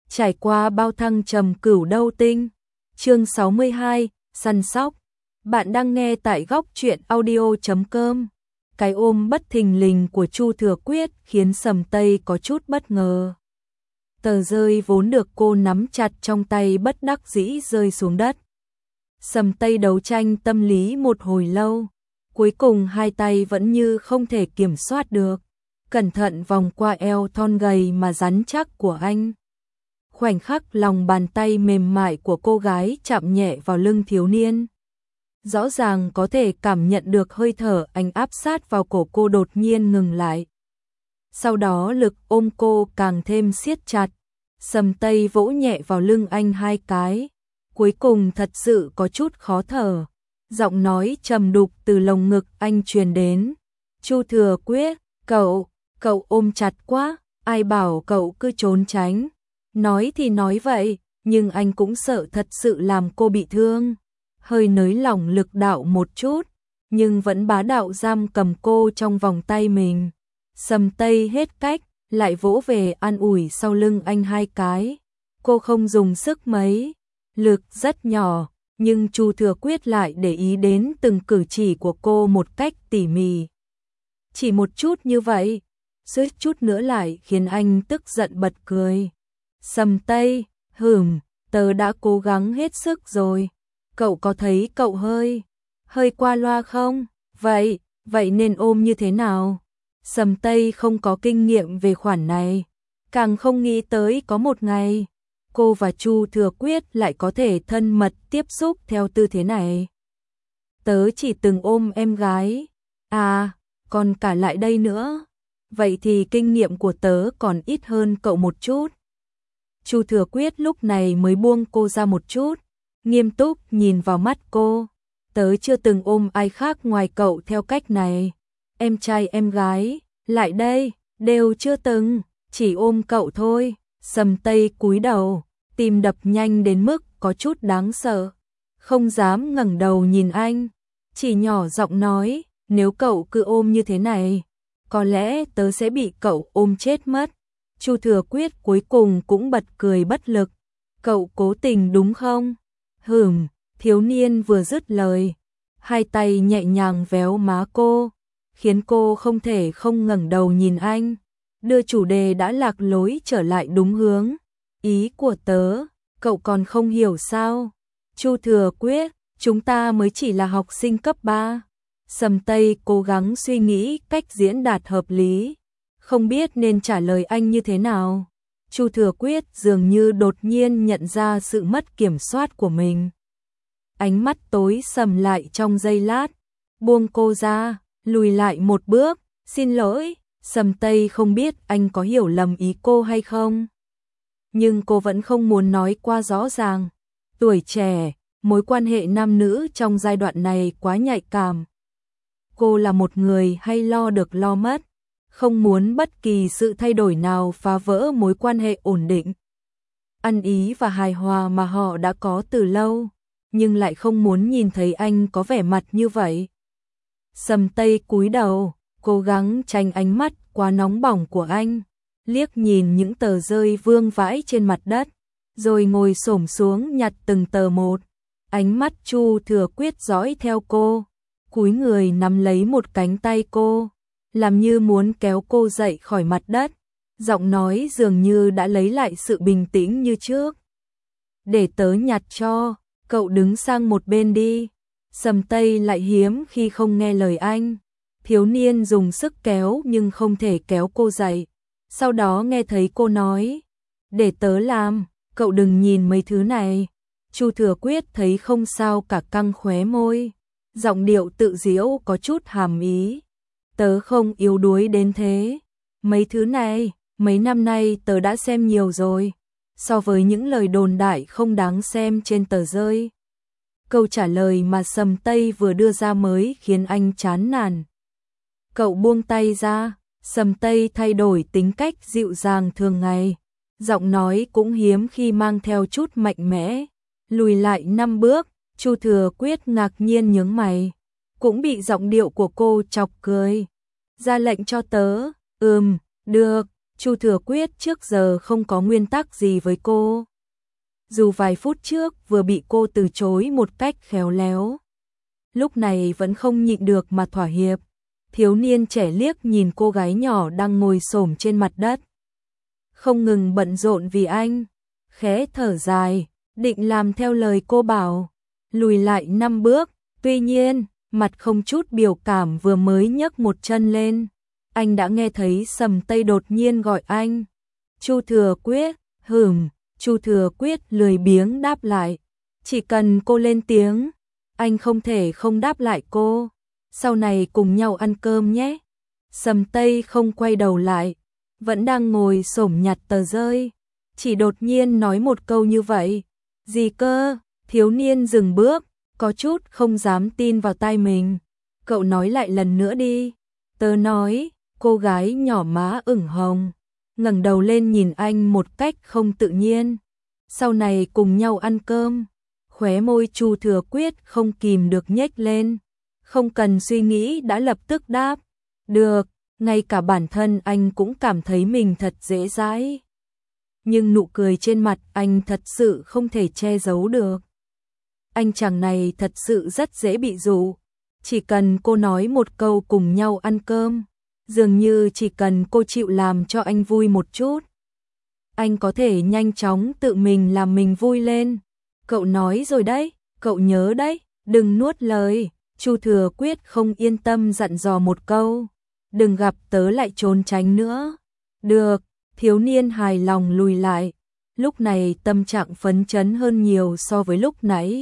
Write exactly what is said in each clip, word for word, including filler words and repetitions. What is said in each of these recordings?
trải qua bao thăng trầm cửu đâu tinh. Chương sáu mươi hai, săn sóc. Bạn đang nghe tại góc truyện audio chấm com. Cái ôm bất thình lình của Chu Thừa Quyết khiến Sầm Tây có chút bất ngờ. Tờ rơi vốn được cô nắm chặt trong tay bất đắc dĩ rơi xuống đất. Sầm Tây đấu tranh tâm lý một hồi lâu, cuối cùng hai tay vẫn như không thể kiểm soát được, cẩn thận vòng qua eo thon gầy mà rắn chắc của anh. Khoảnh khắc lòng bàn tay mềm mại của cô gái chạm nhẹ vào lưng thiếu niên. Rõ ràng có thể cảm nhận được hơi thở anh áp sát vào cổ cô đột nhiên ngừng lại. Sau đó lực ôm cô càng thêm siết chặt, Sầm Tây vỗ nhẹ vào lưng anh hai cái. Cuối cùng thật sự có chút khó thở, giọng nói trầm đục từ lồng ngực anh truyền đến. Chu Thừa Quyết, cậu, cậu ôm chặt quá, ai bảo cậu cứ trốn tránh. Nói thì nói vậy, nhưng anh cũng sợ thật sự làm cô bị thương. Hơi nới lỏng lực đạo một chút, nhưng vẫn bá đạo giam cầm cô trong vòng tay mình. Sầm Tây hết cách, lại vỗ về an ủi sau lưng anh hai cái. Cô không dùng sức mấy, lực rất nhỏ, nhưng Chu Thừa Quyết lại để ý đến từng cử chỉ của cô một cách tỉ mỉ. Chỉ một chút như vậy, suýt chút nữa lại khiến anh tức giận bật cười. Sầm Tây, hửm, tớ đã cố gắng hết sức rồi. Cậu có thấy cậu hơi, hơi qua loa không? Vậy, vậy nên ôm như thế nào? Sầm Tây không có kinh nghiệm về khoản này, càng không nghĩ tới có một ngày cô và Chu Thừa Quyết lại có thể thân mật tiếp xúc theo tư thế này. Tớ chỉ từng ôm em gái, à, còn cả lại đây nữa. Vậy thì kinh nghiệm của tớ còn ít hơn cậu một chút. Chu Thừa Quyết lúc này mới buông cô ra một chút, nghiêm túc nhìn vào mắt cô. Tớ chưa từng ôm ai khác ngoài cậu theo cách này. Em trai em gái, lại đây, đều chưa từng, chỉ ôm cậu thôi. Sầm Tây cúi đầu, tim đập nhanh đến mức có chút đáng sợ, không dám ngẩng đầu nhìn anh, chỉ nhỏ giọng nói, nếu cậu cứ ôm như thế này, có lẽ tớ sẽ bị cậu ôm chết mất. Chu Thừa Quyết cuối cùng cũng bật cười bất lực, cậu cố tình đúng không? Hửm, thiếu niên vừa dứt lời, hai tay nhẹ nhàng véo má cô, khiến cô không thể không ngẩng đầu nhìn anh, đưa chủ đề đã lạc lối trở lại đúng hướng. Ý của tớ, cậu còn không hiểu sao? Chu Thừa Quyết, chúng ta mới chỉ là học sinh cấp ba. Sầm Tây cố gắng suy nghĩ cách diễn đạt hợp lý, không biết nên trả lời anh như thế nào. Chu Thừa Quyết dường như đột nhiên nhận ra sự mất kiểm soát của mình. Ánh mắt tối sầm lại trong giây lát, buông cô ra, lùi lại một bước, xin lỗi. Sầm Tây không biết anh có hiểu lầm ý cô hay không, nhưng cô vẫn không muốn nói qua rõ ràng. Tuổi trẻ, mối quan hệ nam nữ trong giai đoạn này quá nhạy cảm. Cô là một người hay lo được lo mất, không muốn bất kỳ sự thay đổi nào phá vỡ mối quan hệ ổn định, ăn ý và hài hòa mà họ đã có từ lâu, nhưng lại không muốn nhìn thấy anh có vẻ mặt như vậy. Sầm Tây cúi đầu, cố gắng tránh ánh mắt quá nóng bỏng của anh, liếc nhìn những tờ rơi vương vãi trên mặt đất, rồi ngồi xổm xuống nhặt từng tờ một. Ánh mắt Chu Thừa Quyết dõi theo cô, cúi người nắm lấy một cánh tay cô, làm như muốn kéo cô dậy khỏi mặt đất, giọng nói dường như đã lấy lại sự bình tĩnh như trước. Để tớ nhặt cho, cậu đứng sang một bên đi. Sầm Tây lại hiếm khi không nghe lời anh. Thiếu niên dùng sức kéo nhưng không thể kéo cô dậy. Sau đó nghe thấy cô nói, để tớ làm, cậu đừng nhìn mấy thứ này. Chu Thừa Quyết thấy không sao cả, căng khóe môi, giọng điệu tự giễu có chút hàm ý. Tớ không yếu đuối đến thế. Mấy thứ này, mấy năm nay tớ đã xem nhiều rồi, so với những lời đồn đại không đáng xem trên tờ rơi. Câu trả lời mà Sầm Tây vừa đưa ra mới khiến anh chán nản. Cậu buông tay ra. Sầm Tây thay đổi tính cách dịu dàng thường ngày, giọng nói cũng hiếm khi mang theo chút mạnh mẽ. Lùi lại năm bước. Chu Thừa Quyết ngạc nhiên nhướng mày, cũng bị giọng điệu của cô chọc cười. Ra lệnh cho tớ. Ừm, được. Chu Thừa Quyết trước giờ không có nguyên tắc gì với cô. Dù vài phút trước vừa bị cô từ chối một cách khéo léo, lúc này vẫn không nhịn được mà thỏa hiệp. Thiếu niên trẻ liếc nhìn cô gái nhỏ đang ngồi xổm trên mặt đất, không ngừng bận rộn vì anh, khẽ thở dài, định làm theo lời cô bảo, lùi lại năm bước. Tuy nhiên, mặt không chút biểu cảm vừa mới nhấc một chân lên, anh đã nghe thấy Sầm Tây đột nhiên gọi anh. Chu Thừa Quyết, hửm, Chu Thừa Quyết lười biếng đáp lại. Chỉ cần cô lên tiếng, anh không thể không đáp lại cô. Sau này cùng nhau ăn cơm nhé. Sầm Tây không quay đầu lại, vẫn đang ngồi xổm nhặt tờ rơi, chỉ đột nhiên nói một câu như vậy. Gì cơ? Thiếu niên dừng bước, có chút không dám tin vào tai mình. Cậu nói lại lần nữa đi. Tớ nói. Cô gái nhỏ má ửng hồng, ngẩng đầu lên nhìn anh một cách không tự nhiên. Sau này cùng nhau ăn cơm. Khóe môi Chu Thừa Quyết không kìm được nhếch lên, không cần suy nghĩ đã lập tức đáp. Được, ngay cả bản thân anh cũng cảm thấy mình thật dễ dãi. Nhưng nụ cười trên mặt anh thật sự không thể che giấu được. Anh chàng này thật sự rất dễ bị dụ. Chỉ cần cô nói một câu cùng nhau ăn cơm, dường như chỉ cần cô chịu làm cho anh vui một chút, anh có thể nhanh chóng tự mình làm mình vui lên. Cậu nói rồi đấy, cậu nhớ đấy, đừng nuốt lời. Chu Thừa Quyết không yên tâm dặn dò một câu. Đừng gặp tớ lại trốn tránh nữa. Được, thiếu niên hài lòng lùi lại. Lúc này tâm trạng phấn chấn hơn nhiều so với lúc nãy.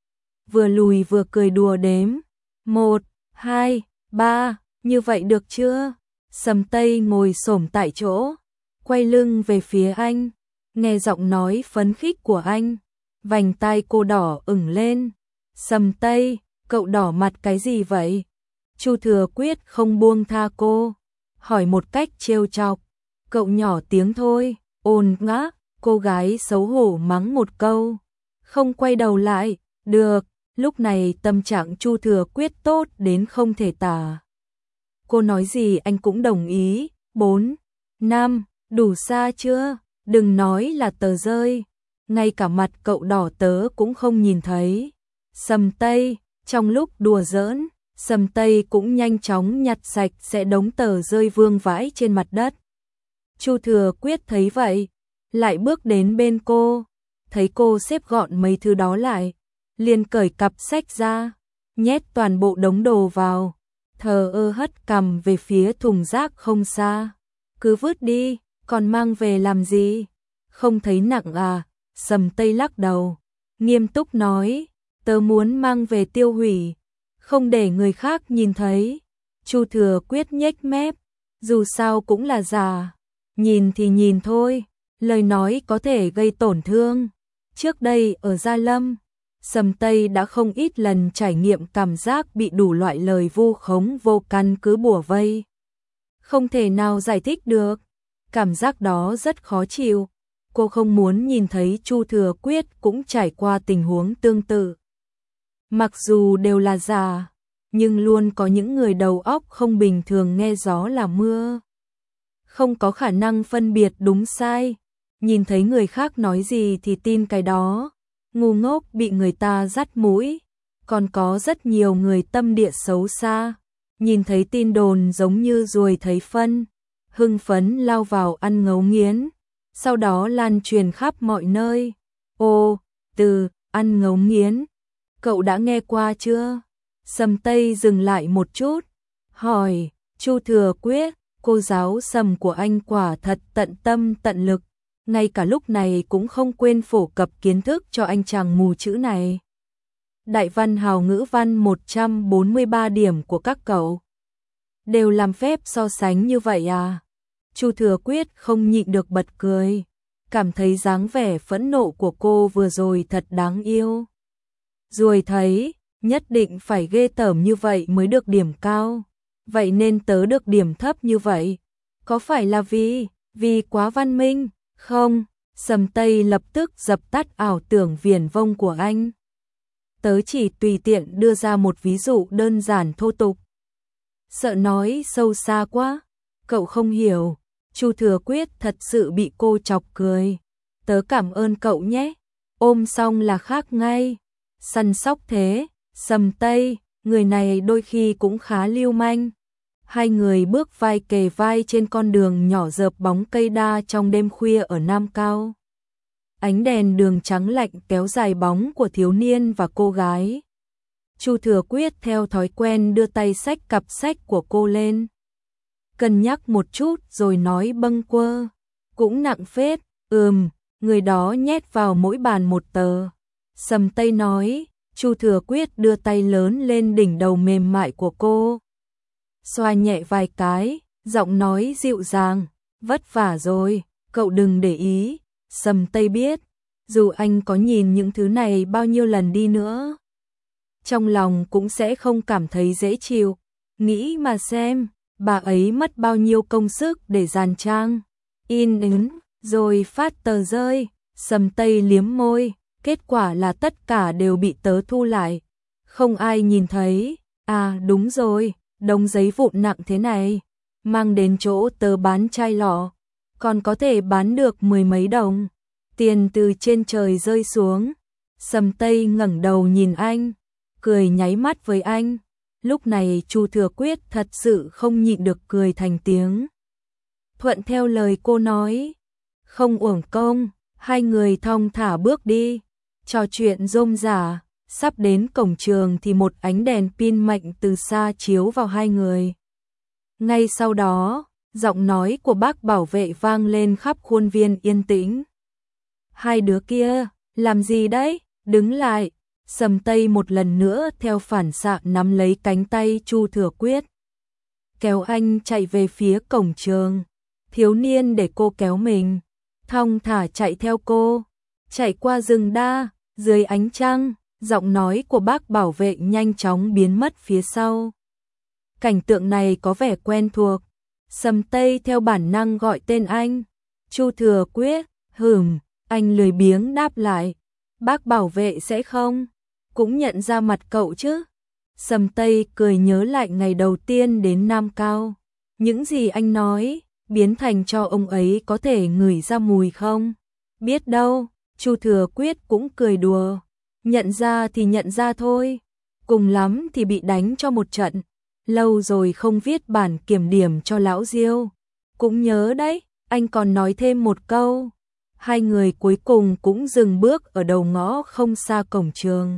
Vừa lùi vừa cười đùa đếm. Một, hai, ba, như vậy được chưa? Sầm Tây ngồi xổm tại chỗ, quay lưng về phía anh, nghe giọng nói phấn khích của anh. Vành tai cô đỏ ửng lên. Sầm Tây, cậu đỏ mặt cái gì vậy? Chu Thừa Quyết không buông tha cô, hỏi một cách trêu chọc. Cậu nhỏ tiếng thôi, ồn ngã. Cô gái xấu hổ mắng một câu, không quay đầu lại. Được, lúc này tâm trạng Chu Thừa Quyết tốt đến không thể tả. Cô nói gì anh cũng đồng ý. Bốn, năm, đủ xa chưa? Đừng nói là tờ rơi, ngay cả mặt cậu đỏ tớ cũng không nhìn thấy. Sầm Tây, trong lúc đùa giỡn, Sầm Tây cũng nhanh chóng nhặt sạch sẽ đống tờ rơi vương vãi trên mặt đất. Chu Thừa Quyết thấy vậy, lại bước đến bên cô, thấy cô xếp gọn mấy thứ đó lại, liền cởi cặp sách ra, nhét toàn bộ đống đồ vào, thờ ơ hất cằm về phía thùng rác không xa. Cứ vứt đi, còn mang về làm gì? Không thấy nặng à? Sầm Tây lắc đầu, nghiêm túc nói, tớ muốn mang về tiêu hủy, không để người khác nhìn thấy. Chu Thừa Quyết nhếch mép, dù sao cũng là già, nhìn thì nhìn thôi, lời nói có thể gây tổn thương. Trước đây ở Gia Lâm, Sầm Tây đã không ít lần trải nghiệm cảm giác bị đủ loại lời vu khống vô căn cứ bủa vây, không thể nào giải thích được. Cảm giác đó rất khó chịu. Cô không muốn nhìn thấy Chu Thừa Quyết cũng trải qua tình huống tương tự. Mặc dù đều là già, nhưng luôn có những người đầu óc không bình thường nghe gió là mưa, không có khả năng phân biệt đúng sai, nhìn thấy người khác nói gì thì tin cái đó, ngu ngốc bị người ta dắt mũi. Còn có rất nhiều người tâm địa xấu xa, nhìn thấy tin đồn giống như ruồi thấy phân, hưng phấn lao vào ăn ngấu nghiến, sau đó lan truyền khắp mọi nơi. Ô, từ ăn ngấu nghiến, cậu đã nghe qua chưa? Sầm Tây dừng lại một chút, hỏi. Chu Thừa Quyết, cô giáo Sầm của anh quả thật tận tâm tận lực, ngay cả lúc này cũng không quên phổ cập kiến thức cho anh chàng mù chữ này. Đại văn hào ngữ văn một trăm bốn mươi ba điểm của các cậu đều làm phép so sánh như vậy à? Chu Thừa Quyết không nhịn được bật cười, cảm thấy dáng vẻ phẫn nộ của cô vừa rồi thật đáng yêu. Rồi thấy, nhất định phải ghê tởm như vậy mới được điểm cao, vậy nên tớ được điểm thấp như vậy. Có phải là vì, vì quá văn minh, không? Sầm Tây lập tức dập tắt ảo tưởng viển vông của anh. Tớ chỉ tùy tiện đưa ra một ví dụ đơn giản thô tục. Sợ nói sâu xa quá, cậu không hiểu. Chu Thừa Quyết thật sự bị cô chọc cười. Tớ cảm ơn cậu nhé. Ôm xong là khác ngay. Săn sóc thế, Sầm Tây, người này đôi khi cũng khá lưu manh. Hai người bước vai kề vai trên con đường nhỏ rợp bóng cây đa trong đêm khuya ở Nam Cao. Ánh đèn đường trắng lạnh kéo dài bóng của thiếu niên và cô gái. Chu Thừa Quyết theo thói quen đưa tay xách cặp sách của cô lên. Cân nhắc một chút rồi nói bâng quơ. Cũng nặng phết, ừm, người đó nhét vào mỗi bàn một tờ. Sầm Tây nói, Chu Thừa Quyết đưa tay lớn lên đỉnh đầu mềm mại của cô. Xoa nhẹ vài cái, giọng nói dịu dàng, vất vả rồi, cậu đừng để ý. Sầm Tây biết, dù anh có nhìn những thứ này bao nhiêu lần đi nữa, trong lòng cũng sẽ không cảm thấy dễ chịu. Nghĩ mà xem, bà ấy mất bao nhiêu công sức để dàn trang, in ấn, rồi phát tờ rơi. Sầm Tây liếm môi, kết quả là tất cả đều bị tớ thu lại. Không ai nhìn thấy. À đúng rồi, đống giấy vụn nặng thế này, mang đến chỗ tớ bán chai lọ, còn có thể bán được mười mấy đồng. Tiền từ trên trời rơi xuống. Sầm Tây ngẩng đầu nhìn anh, cười nháy mắt với anh. Lúc này Chu Thừa Quyết thật sự không nhịn được cười thành tiếng. Thuận theo lời cô nói, không uổng công. Hai người thong thả bước đi, trò chuyện rôm rả. Sắp đến cổng trường thì một ánh đèn pin mạnh từ xa chiếu vào hai người. Ngay sau đó, giọng nói của bác bảo vệ vang lên khắp khuôn viên yên tĩnh. Hai đứa kia, làm gì đấy? Đứng lại. Sầm Tây một lần nữa theo phản xạ nắm lấy cánh tay Chu Thừa Quyết, kéo anh chạy về phía cổng trường. Thiếu niên để cô kéo mình, thong thả chạy theo cô, chạy qua rừng đa, dưới ánh trăng. Giọng nói của bác bảo vệ nhanh chóng biến mất phía sau. Cảnh tượng này có vẻ quen thuộc. Sầm Tây theo bản năng gọi tên anh. Chu Thừa Quyết, hửm, anh lười biếng đáp lại. Bác bảo vệ sẽ không cũng nhận ra mặt cậu chứ. Sầm Tây cười nhớ lại ngày đầu tiên đến Nam Cao. Những gì anh nói, biến thành cho ông ấy có thể ngửi ra mùi không? Biết đâu. Chu Thừa Quyết cũng cười đùa. Nhận ra thì nhận ra thôi, cùng lắm thì bị đánh cho một trận. Lâu rồi không viết bản kiểm điểm cho lão Diêu. Cũng nhớ đấy, anh còn nói thêm một câu. Hai người cuối cùng cũng dừng bước ở đầu ngõ không xa cổng trường.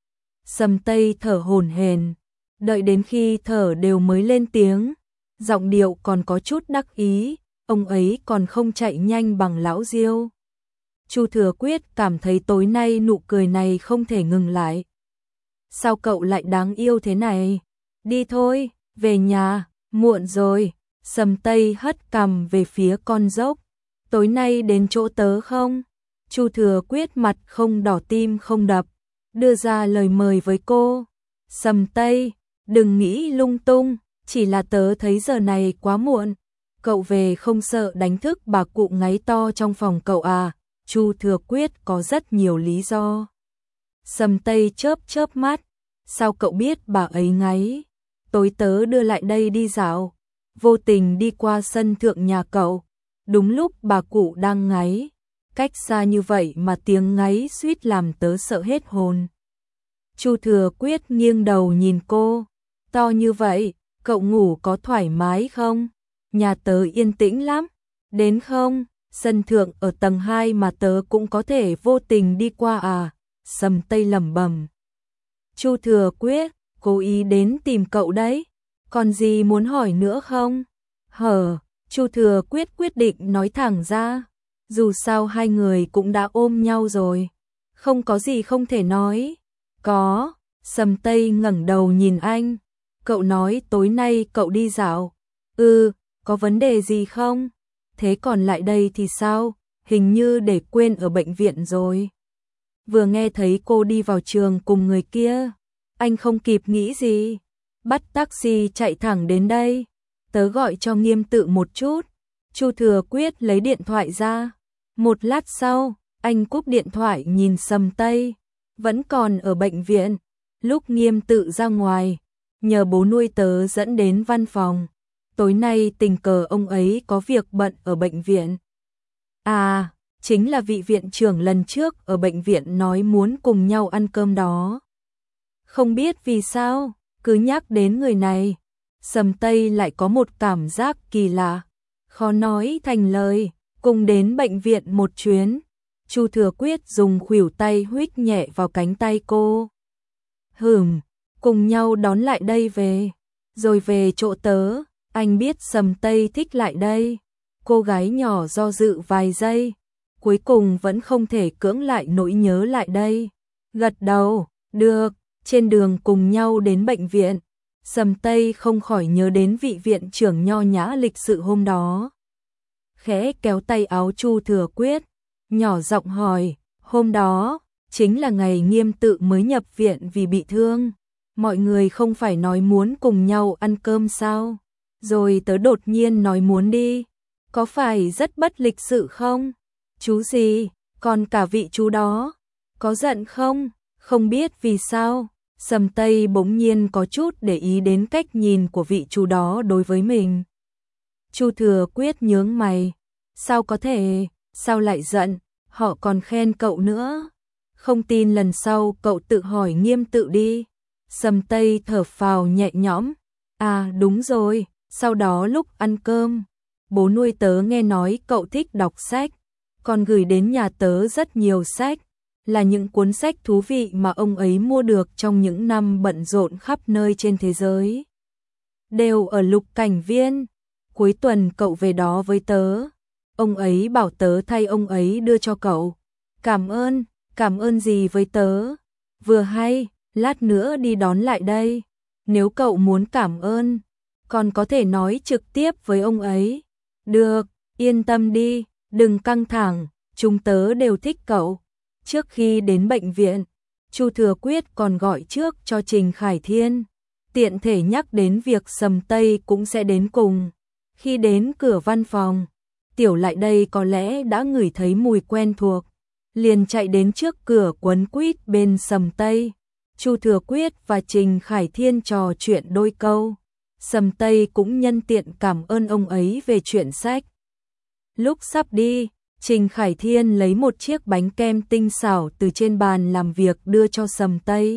Sầm Tây thở hổn hển, đợi đến khi thở đều mới lên tiếng. Giọng điệu còn có chút đắc ý, ông ấy còn không chạy nhanh bằng lão Diêu. Chu Thừa Quyết cảm thấy tối nay nụ cười này không thể ngừng lại. Sao cậu lại đáng yêu thế này? Đi thôi, về nhà, muộn rồi. Sầm Tây hất cằm về phía con dốc. Tối nay đến chỗ tớ không? Chu Thừa Quyết mặt không đỏ tim không đập, đưa ra lời mời với cô. Sầm Tây, đừng nghĩ lung tung, chỉ là tớ thấy giờ này quá muộn. Cậu về không sợ đánh thức bà cụ ngáy to trong phòng cậu à? Chu Thừa Quyết có rất nhiều lý do. Sầm Tây chớp chớp mắt. Sao cậu biết bà ấy ngáy? Tối tớ đưa lại đây đi dạo, vô tình đi qua sân thượng nhà cậu. Đúng lúc bà cụ đang ngáy. Cách xa như vậy mà tiếng ngáy suýt làm tớ sợ hết hồn. Chu Thừa Quyết nghiêng đầu nhìn cô. To như vậy, cậu ngủ có thoải mái không? Nhà tớ yên tĩnh lắm. Đến không? Sân thượng ở tầng hai mà tớ cũng có thể vô tình đi qua à? Sầm Tây lẩm bẩm. Chu Thừa Quyết, cố ý đến tìm cậu đấy. Còn gì muốn hỏi nữa không? Hở, Chu Thừa Quyết quyết định nói thẳng ra. Dù sao hai người cũng đã ôm nhau rồi. Không có gì không thể nói. Có. Sầm Tây ngẩng đầu nhìn anh. Cậu nói tối nay cậu đi dạo. Ừ, có vấn đề gì không? Thế còn lại đây thì sao? Hình như để quên ở bệnh viện rồi. Vừa nghe thấy cô đi vào trường cùng người kia, anh không kịp nghĩ gì, bắt taxi chạy thẳng đến đây. Tớ gọi cho Nghiêm Tự một chút. Chu Thừa Quyết lấy điện thoại ra. Một lát sau, anh cúp điện thoại nhìn Sầm Tây, vẫn còn ở bệnh viện. Lúc Nghiêm Tự ra ngoài, nhờ bố nuôi tớ dẫn đến văn phòng. tối nay tình cờ ông ấy có việc bận ở bệnh viện. À, chính là vị viện trưởng lần trước ở bệnh viện nói muốn cùng nhau ăn cơm đó. Không biết vì sao, cứ nhắc đến người này, Sầm Tây lại có một cảm giác kỳ lạ, khó nói thành lời. Cùng đến bệnh viện một chuyến, Chu Thừa Quyết dùng khuỷu tay huých nhẹ vào cánh tay cô. Hừm, cùng nhau đón lại đây về, rồi về chỗ tớ, anh biết Sầm Tây thích lại đây. Cô gái nhỏ do dự vài giây, cuối cùng vẫn không thể cưỡng lại nỗi nhớ lại đây. Gật đầu, được, trên đường cùng nhau đến bệnh viện, Sầm Tây không khỏi nhớ đến vị viện trưởng nho nhã lịch sự hôm đó. Khẽ kéo tay áo Chu Thừa Quyết, nhỏ giọng hỏi, hôm đó, chính là ngày Nghiêm Tự mới nhập viện vì bị thương. Mọi người không phải nói muốn cùng nhau ăn cơm sao? Rồi tớ đột nhiên nói muốn đi. Có phải rất bất lịch sự không? Chú gì? Còn cả vị chú đó, có giận không? Không biết vì sao, Sầm Tây bỗng nhiên có chút để ý đến cách nhìn của vị chú đó đối với mình. Chu Thừa Quyết nhướng mày, sao có thể, sao lại giận, họ còn khen cậu nữa. Không tin lần sau cậu tự hỏi Nghiêm Tự đi. Sầm Tây thở phào nhẹ nhõm, à đúng rồi, sau đó lúc ăn cơm, bố nuôi tớ nghe nói cậu thích đọc sách, còn gửi đến nhà tớ rất nhiều sách, là những cuốn sách thú vị mà ông ấy mua được trong những năm bận rộn khắp nơi trên thế giới. Đều ở Lục Cảnh Viên, cuối tuần cậu về đó với tớ, ông ấy bảo tớ thay ông ấy đưa cho cậu. Cảm ơn, cảm ơn gì với tớ? Vừa hay, lát nữa đi đón lại đây, nếu cậu muốn cảm ơn, còn có thể nói trực tiếp với ông ấy. Được, yên tâm đi, đừng căng thẳng, chúng tớ đều thích cậu. Trước khi đến bệnh viện, Chu Thừa Quyết còn gọi trước cho Trình Khải Thiên, tiện thể nhắc đến việc Sầm Tây cũng sẽ đến cùng. Khi đến cửa văn phòng, Tiểu lại đây có lẽ đã ngửi thấy mùi quen thuộc, liền chạy đến trước cửa quấn quýt bên Sầm Tây. Chu Thừa Quyết và Trình Khải Thiên trò chuyện đôi câu, Sầm Tây cũng nhân tiện cảm ơn ông ấy về chuyện sách. Lúc sắp đi, Trình Khải Thiên lấy một chiếc bánh kem tinh xảo từ trên bàn làm việc đưa cho Sầm Tây.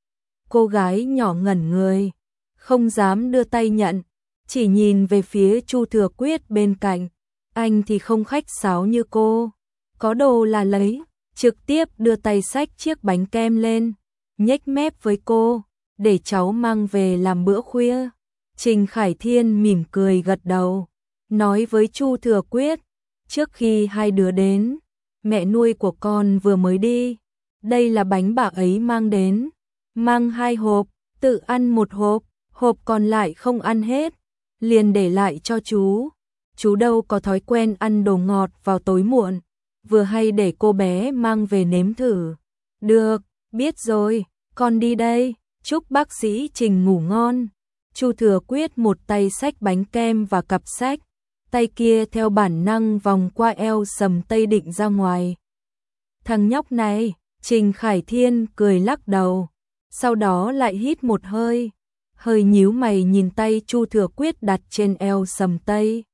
Cô gái nhỏ ngẩn người, không dám đưa tay nhận, chỉ nhìn về phía Chu Thừa Quyết bên cạnh. Anh thì không khách sáo như cô, có đồ là lấy, trực tiếp đưa tay xách chiếc bánh kem lên, nhếch mép với cô, để cháu mang về làm bữa khuya. Trình Khải Thiên mỉm cười gật đầu, nói với Chu Thừa Quyết, trước khi hai đứa đến, mẹ nuôi của con vừa mới đi, đây là bánh bà ấy mang đến, mang hai hộp, tự ăn một hộp, hộp còn lại không ăn hết, liền để lại cho chú. Chú đâu có thói quen ăn đồ ngọt vào tối muộn, vừa hay để cô bé mang về nếm thử. Được, biết rồi, con đi đây, chúc bác sĩ Trình ngủ ngon. Chu Thừa Quyết một tay xách bánh kem và cặp sách, tay kia theo bản năng vòng qua eo Sầm Tây định ra ngoài. Thằng nhóc này, Trình Khải Thiên cười lắc đầu, sau đó lại hít một hơi, hơi nhíu mày nhìn tay Chu Thừa Quyết đặt trên eo Sầm Tây.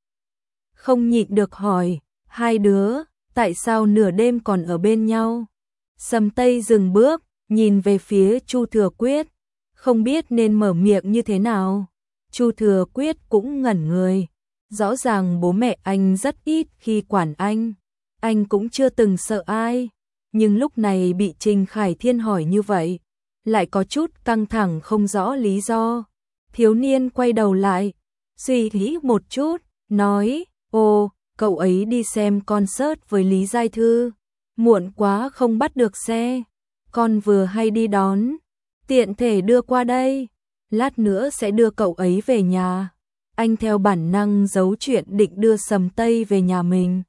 Không nhịn được hỏi, hai đứa, tại sao nửa đêm còn ở bên nhau? Sầm Tây dừng bước, nhìn về phía Chu Thừa Quyết, không biết nên mở miệng như thế nào. Chu Thừa Quyết cũng ngẩn người, rõ ràng bố mẹ anh rất ít khi quản anh, anh cũng chưa từng sợ ai, nhưng lúc này bị Trình Khải Thiên hỏi như vậy, lại có chút căng thẳng không rõ lý do. Thiếu niên quay đầu lại, suy nghĩ một chút, nói, ồ, cậu ấy đi xem concert với Lý Giai Thư, muộn quá không bắt được xe, con vừa hay đi đón, tiện thể đưa qua đây, lát nữa sẽ đưa cậu ấy về nhà. Anh theo bản năng giấu chuyện định đưa Sầm Tây về nhà mình.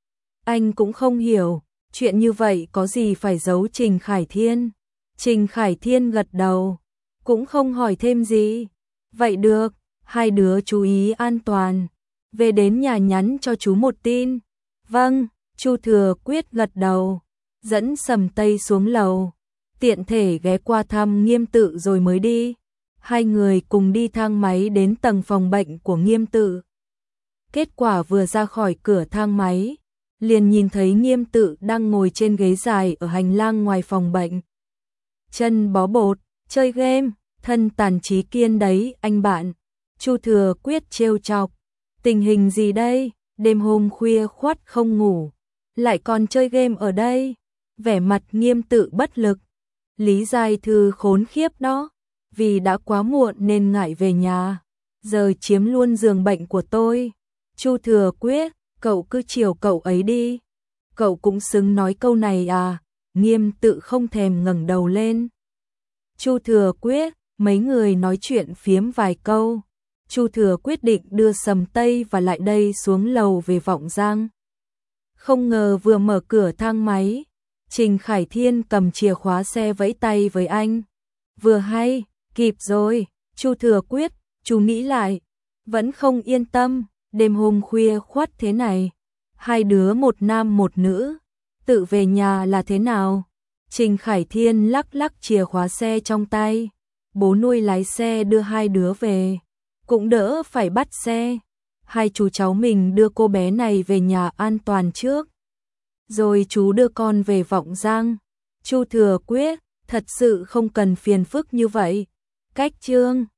Anh cũng không hiểu, chuyện như vậy có gì phải giấu Trình Khải Thiên. Trình Khải Thiên gật đầu, cũng không hỏi thêm gì. Vậy được, hai đứa chú ý an toàn, về đến nhà nhắn cho chú một tin. Vâng, Chu Thừa Quyết gật đầu, dẫn Sầm Tây xuống lầu, tiện thể ghé qua thăm Nghiêm Tự rồi mới đi. Hai người cùng đi thang máy đến tầng phòng bệnh của Nghiêm Tự. Kết quả vừa ra khỏi cửa thang máy, liền nhìn thấy Nghiêm Tự đang ngồi trên ghế dài ở hành lang ngoài phòng bệnh. Chân bó bột, chơi game, thân tàn trí kiên đấy anh bạn. Chu Thừa Quyết trêu chọc. Tình hình gì đây, đêm hôm khuya khoắt không ngủ, lại còn chơi game ở đây. Vẻ mặt Nghiêm Tự bất lực. Lý Giai Thư khốn khiếp đó, vì đã quá muộn nên ngại về nhà, giờ chiếm luôn giường bệnh của tôi. Chu Thừa Quyết, cậu cứ chiều cậu ấy đi. Cậu cũng xứng nói câu này à? Nghiêm Tự không thèm ngẩng đầu lên. Chu Thừa Quyết, mấy người nói chuyện phiếm vài câu. Chu Thừa quyết định đưa Sầm Tây và lại đây xuống lầu về Vọng Giang. Không ngờ vừa mở cửa thang máy, Trình Khải Thiên cầm chìa khóa xe vẫy tay với anh. Vừa hay, kịp rồi. Chu Thừa Quyết, chú nghĩ lại, vẫn không yên tâm, đêm hôm khuya khoắt thế này, hai đứa một nam một nữ, tự về nhà là thế nào? Trình Khải Thiên lắc lắc chìa khóa xe trong tay, bố nuôi lái xe đưa hai đứa về, cũng đỡ phải bắt xe. Hai chú cháu mình đưa cô bé này về nhà an toàn trước, rồi chú đưa con về Vọng Giang. Chu Thừa Quyết, thật sự không cần phiền phức như vậy. Cách Trương